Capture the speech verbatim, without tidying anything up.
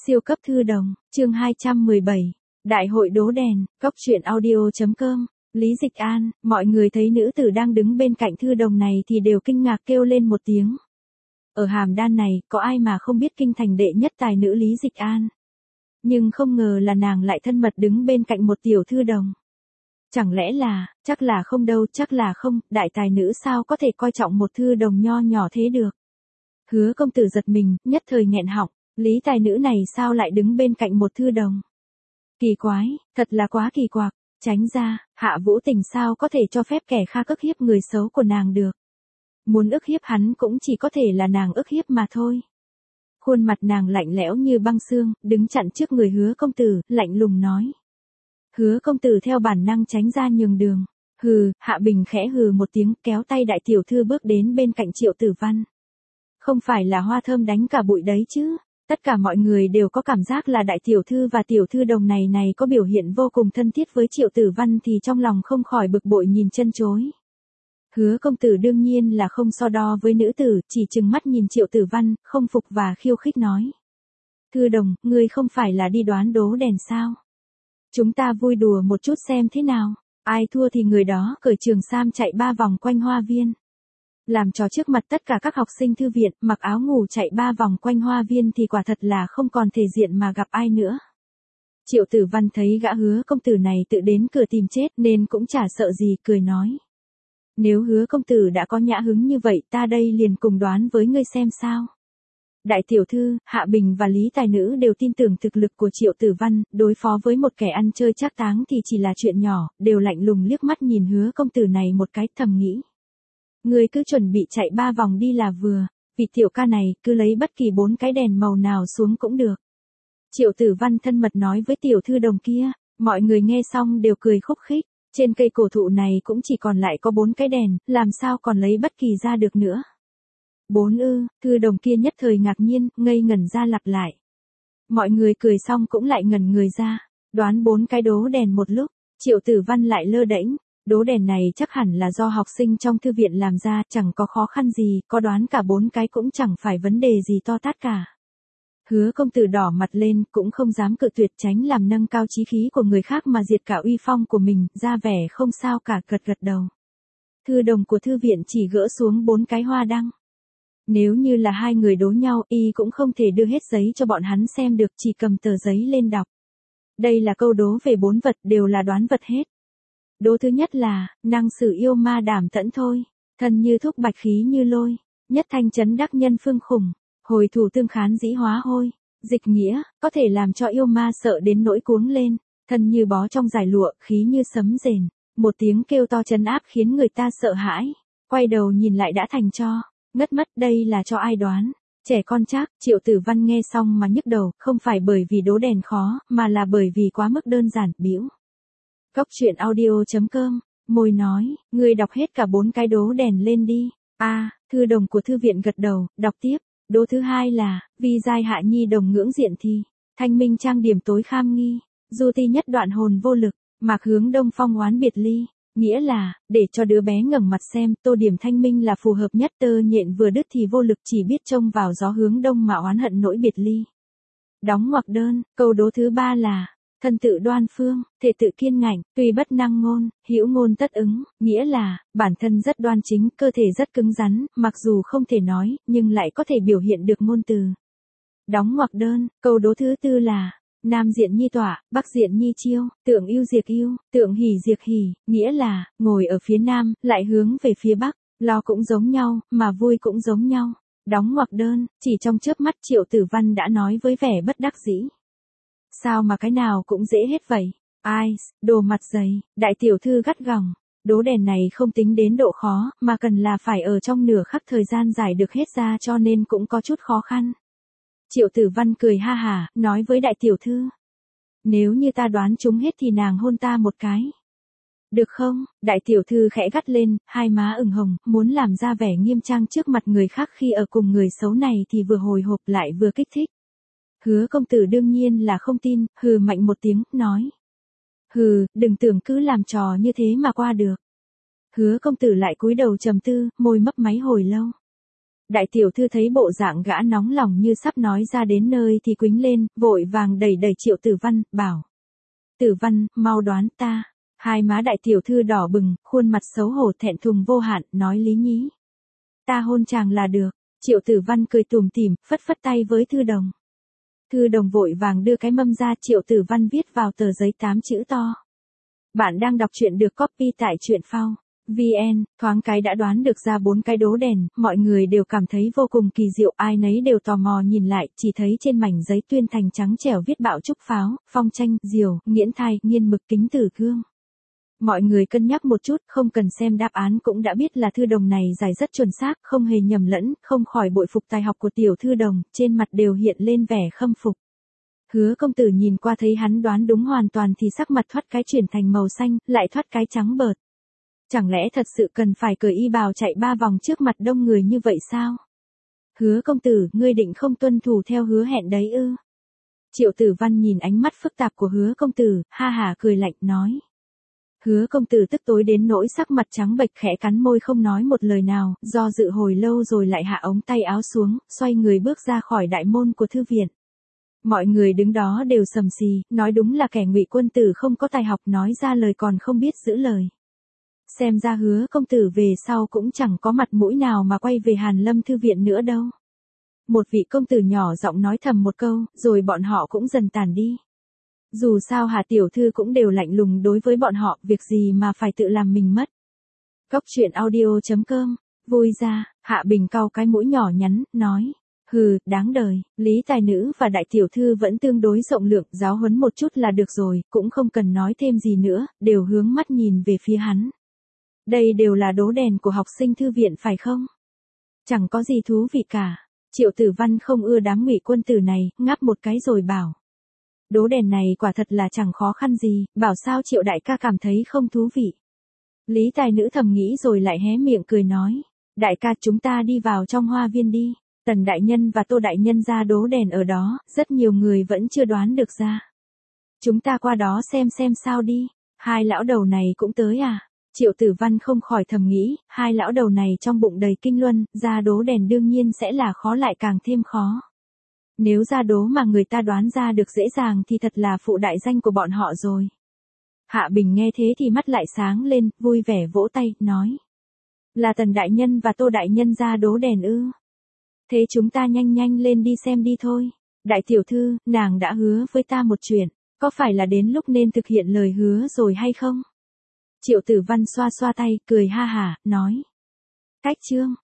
Siêu cấp thư đồng, chương hai trăm mười bảy, Đại hội đố đèn, Cóc truyện audio.com, Lý Dịch An, mọi người thấy nữ tử đang đứng bên cạnh thư đồng này thì đều kinh ngạc kêu lên một tiếng. Ở Hàm Đan này, có ai mà không biết kinh thành đệ nhất tài nữ Lý Dịch An. Nhưng không ngờ là nàng lại thân mật đứng bên cạnh một tiểu thư đồng. Chẳng lẽ là, chắc là không đâu, chắc là không, đại tài nữ sao có thể coi trọng một thư đồng nho nhỏ thế được. Hứa công tử giật mình, nhất thời nghẹn họng. Lý tài nữ này sao lại đứng bên cạnh một thư đồng? Kỳ quái, thật là quá kỳ quặc, tránh ra, Hạ Vũ Tình sao có thể cho phép kẻ khác ức hiếp người xấu của nàng được. Muốn ức hiếp hắn cũng chỉ có thể là nàng ức hiếp mà thôi. Khuôn mặt nàng lạnh lẽo như băng xương, đứng chặn trước người Hứa công tử, lạnh lùng nói. Hứa công tử theo bản năng tránh ra nhường đường. Hừ, Hạ Bình khẽ hừ một tiếng, kéo tay đại tiểu thư bước đến bên cạnh Triệu Tử Văn. Không phải là hoa thơm đánh cả bụi đấy chứ? Tất cả mọi người đều có cảm giác là đại tiểu thư và tiểu thư đồng này này có biểu hiện vô cùng thân thiết với Triệu Tử Văn thì trong lòng không khỏi bực bội nhìn chân chối. Hứa công tử đương nhiên là không so đo với nữ tử, chỉ trừng mắt nhìn Triệu Tử Văn, không phục và khiêu khích nói. Thư đồng, ngươi không phải là đi đoán đố đèn sao? Chúng ta vui đùa một chút xem thế nào, ai thua thì người đó cởi trường sam chạy ba vòng quanh hoa viên. Làm trò trước mặt tất cả các học sinh thư viện, mặc áo ngủ chạy ba vòng quanh hoa viên thì quả thật là không còn thể diện mà gặp ai nữa. Triệu Tử Văn thấy gã Hứa công tử này tự đến cửa tìm chết nên cũng chả sợ gì, cười nói. Nếu Hứa công tử đã có nhã hứng như vậy ta đây liền cùng đoán với ngươi xem sao. Đại tiểu thư, Hạ Bình và Lý tài nữ đều tin tưởng thực lực của Triệu Tử Văn, đối phó với một kẻ ăn chơi trác táng thì chỉ là chuyện nhỏ, đều lạnh lùng liếc mắt nhìn Hứa công tử này một cái, thầm nghĩ. Ngươi cứ chuẩn bị chạy ba vòng đi là vừa, vì tiểu ca này cứ lấy bất kỳ bốn cái đèn màu nào xuống cũng được. Triệu Tử Văn thân mật nói với tiểu thư đồng kia, mọi người nghe xong đều cười khúc khích, trên cây cổ thụ này cũng chỉ còn lại có bốn cái đèn, làm sao còn lấy bất kỳ ra được nữa. Bốn ư, thư đồng kia nhất thời ngạc nhiên, ngây ngẩn ra lặp lại. Mọi người cười xong cũng lại ngẩn người ra, đoán bốn cái đố đèn một lúc, Triệu Tử Văn lại lơ đễnh. Đố đèn này chắc hẳn là do học sinh trong thư viện làm ra, chẳng có khó khăn gì, có đoán cả bốn cái cũng chẳng phải vấn đề gì to tát cả. Hứa công tử đỏ mặt lên, cũng không dám cự tuyệt, tránh làm nâng cao chí khí của người khác mà diệt cả uy phong của mình, ra vẻ không sao cả, gật gật đầu. Thư đồng của thư viện chỉ gỡ xuống bốn cái hoa đăng. Nếu như là hai người đố nhau, y cũng không thể đưa hết giấy cho bọn hắn xem được, chỉ cầm tờ giấy lên đọc. Đây là câu đố về bốn vật, đều là đoán vật hết. Đố thứ nhất là, năng sử yêu ma đảm tẫn thôi, thân như thúc bạch khí như lôi, nhất thanh chấn đắc nhân phương khủng, hồi thủ tương khán dĩ hóa hôi, dịch nghĩa, có thể làm cho yêu ma sợ đến nỗi cuống lên, thân như bó trong giải lụa, khí như sấm rền, một tiếng kêu to trấn áp khiến người ta sợ hãi, quay đầu nhìn lại đã thành cho, ngất mất. Đây là cho ai đoán? Trẻ con chắc. Triệu Tử Văn nghe xong mà nhức đầu, không phải bởi vì đố đèn khó, mà là bởi vì quá mức đơn giản, bĩu. Cóc truyện audio.com, môi nói, ngươi đọc hết cả bốn cái đố đèn lên đi. A, à, thư đồng của thư viện gật đầu, đọc tiếp. Đố thứ hai là, vi giai hạ nhi đồng ngưỡng diện thì, thanh minh trang điểm tối kham nghi, du ti nhất đoạn hồn vô lực, mạc hướng đông phong oán biệt ly. Nghĩa là, để cho đứa bé ngẩng mặt xem, tô điểm thanh minh là phù hợp nhất, tơ nhện vừa đứt thì vô lực, chỉ biết trông vào gió hướng đông mà oán hận nỗi biệt ly. Đóng ngoặc đơn. Câu đố thứ ba là, thân tự đoan phương, thể tự kiên ngạnh, tuy bất năng ngôn, hữu ngôn tất ứng, nghĩa là, bản thân rất đoan chính, cơ thể rất cứng rắn, mặc dù không thể nói, nhưng lại có thể biểu hiện được ngôn từ. Đóng ngoặc đơn. Câu đố thứ tư là, nam diện nhi tỏa, bắc diện nhi chiêu, tượng yêu diệt yêu, tượng hỉ diệt hỉ, nghĩa là, ngồi ở phía nam, lại hướng về phía bắc, lo cũng giống nhau, mà vui cũng giống nhau. Đóng ngoặc đơn. Chỉ trong chớp mắt Triệu Tử Văn đã nói với vẻ bất đắc dĩ. Sao mà cái nào cũng dễ hết vậy? Ai, đồ mặt dày, đại tiểu thư gắt gỏng. Đố đèn này không tính đến độ khó, mà cần là phải ở trong nửa khắc thời gian giải được hết ra, cho nên cũng có chút khó khăn. Triệu Tử Văn cười ha hả, nói với đại tiểu thư. Nếu như ta đoán chúng hết thì nàng hôn ta một cái. Được không? Đại tiểu thư khẽ gắt lên, hai má ửng hồng, muốn làm ra vẻ nghiêm trang trước mặt người khác khi ở cùng người xấu này thì vừa hồi hộp lại vừa kích thích. Hứa công tử đương nhiên là không tin, hừ mạnh một tiếng, nói. Hừ, đừng tưởng cứ làm trò như thế mà qua được. Hứa công tử lại cúi đầu trầm tư, môi mấp máy hồi lâu. Đại tiểu thư thấy bộ dạng gã nóng lòng như sắp nói ra đến nơi thì quĩnh lên, vội vàng đẩy đẩy Triệu Tử Văn, bảo. Tử Văn, mau đoán ta. Hai má đại tiểu thư đỏ bừng, khuôn mặt xấu hổ thẹn thùng vô hạn, nói Lý Nhí. Ta hôn chàng là được. Triệu Tử Văn cười tủm tỉm, phất phất tay với Thư Đồng. Thư Đồng vội vàng đưa cái mâm ra, Triệu Tử Văn viết vào tờ giấy tám chữ to. Bạn đang đọc truyện được copy tại truyện phao. vê en, thoáng cái đã đoán được ra bốn cái đố đèn, mọi người đều cảm thấy vô cùng kỳ diệu, ai nấy đều tò mò nhìn lại, chỉ thấy trên mảnh giấy tuyên thành trắng trẻo viết bạo trúc pháo, phong tranh, diều, nghiễn thai, nghiên mực, kính tử gương. Mọi người cân nhắc một chút, không cần xem đáp án cũng đã biết là Thư Đồng này giải rất chuẩn xác, không hề nhầm lẫn, không khỏi bội phục tài học của tiểu Thư Đồng, trên mặt đều hiện lên vẻ khâm phục. Hứa công tử nhìn qua thấy hắn đoán đúng hoàn toàn thì sắc mặt thoát cái chuyển thành màu xanh, lại thoát cái trắng bợt. Chẳng lẽ thật sự cần phải cởi y bào chạy ba vòng trước mặt đông người như vậy sao? Hứa công tử, ngươi định không tuân thủ theo hứa hẹn đấy ư? Triệu Tử Văn nhìn ánh mắt phức tạp của hứa công tử, ha hà cười lạnh nói. Hứa công tử tức tối đến nỗi sắc mặt trắng bệch, khẽ cắn môi không nói một lời nào, do dự hồi lâu rồi lại hạ ống tay áo xuống, xoay người bước ra khỏi đại môn của thư viện. Mọi người đứng đó đều sầm xì, nói đúng là kẻ Ngụy quân tử không có tài học, nói ra lời còn không biết giữ lời. Xem ra hứa công tử về sau cũng chẳng có mặt mũi nào mà quay về Hàn Lâm thư viện nữa đâu. Một vị công tử nhỏ giọng nói thầm một câu, rồi bọn họ cũng dần tàn đi. Dù sao Hà tiểu thư cũng đều lạnh lùng đối với bọn họ, việc gì mà phải tự làm mình mất. Góc truyện audio chấm com, vui ra, Hạ Bình cau cái mũi nhỏ nhắn, nói. Hừ, đáng đời, Lý tài nữ và đại tiểu thư vẫn tương đối rộng lượng, giáo huấn một chút là được rồi, cũng không cần nói thêm gì nữa, đều hướng mắt nhìn về phía hắn. Đây đều là đố đèn của học sinh thư viện phải không? Chẳng có gì thú vị cả. Triệu Tử Văn không ưa đám Ngụy quân tử này, ngáp một cái rồi bảo. Đố đèn này quả thật là chẳng khó khăn gì, bảo sao Triệu đại ca cảm thấy không thú vị. Lý tài nữ thầm nghĩ rồi lại hé miệng cười nói. Đại ca, chúng ta đi vào trong hoa viên đi. Tần đại nhân và Tô đại nhân ra đố đèn ở đó, rất nhiều người vẫn chưa đoán được ra. Chúng ta qua đó xem xem sao đi. Hai lão đầu này cũng tới à? Triệu Tử Văn không khỏi thầm nghĩ, hai lão đầu này trong bụng đầy kinh luân, ra đố đèn đương nhiên sẽ là khó lại càng thêm khó. Nếu ra đố mà người ta đoán ra được dễ dàng thì thật là phụ đại danh của bọn họ rồi. Hạ Bình nghe thế thì mắt lại sáng lên, vui vẻ vỗ tay, nói. Là Tần đại nhân và Tô đại nhân ra đố đèn ư? Thế chúng ta nhanh nhanh lên đi xem đi thôi. Đại tiểu thư, nàng đã hứa với ta một chuyện, có phải là đến lúc nên thực hiện lời hứa rồi hay không? Triệu Tử Văn xoa xoa tay, cười ha hả, nói. Cách chương.